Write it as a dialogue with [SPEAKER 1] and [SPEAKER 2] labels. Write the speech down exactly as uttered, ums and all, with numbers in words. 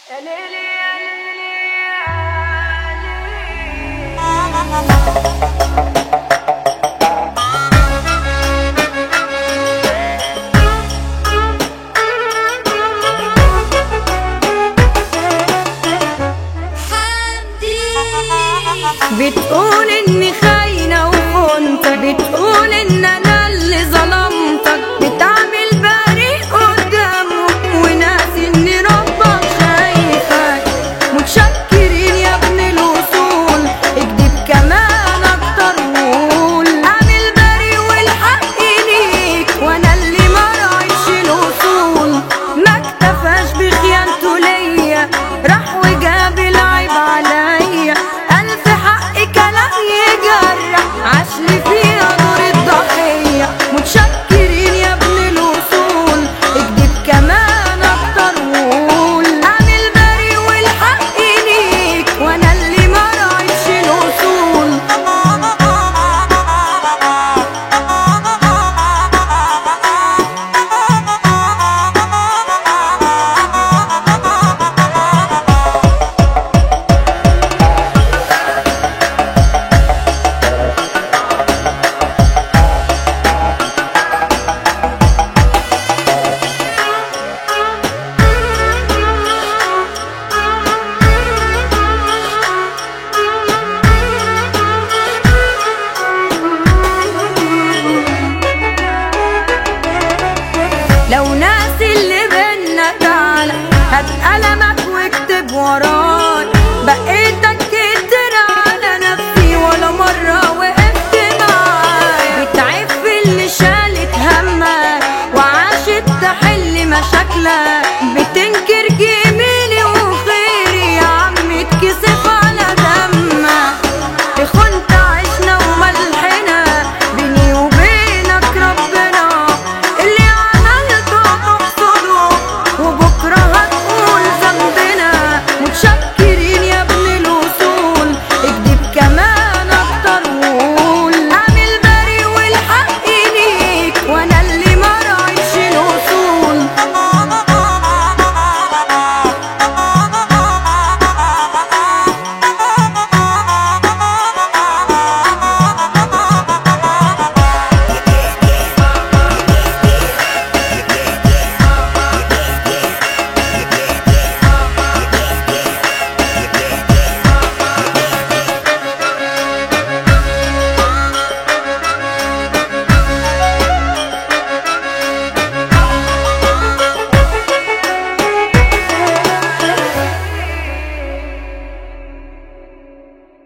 [SPEAKER 1] يا ليلي يا ليلي يا ليلي. بتقول اني خاينة وخنت، بتقول ان انا اللي ظلمتك، بتعمل بريء قدامه وناسي ان ربك شايفك. متشكرين يا ابن الاصول، اكدب كمان اكتر وقول اعمل بريء والحق ليك، وانا اللي مرعيش الاصول. ما اكتفاش بخيانته ليا، راح وجاب العيب عليا. الف حق كلام يجرح، عاشلي فيها دور الضحية. متشكرين يا ابن الاصول، اكدب كمان اكتر وقول اعمل بريء والحق ليك، وانا اللي مرعيش الاصول. لو ناسي اللي بينا تعالى هات قلمك واكتب وراي. بقيت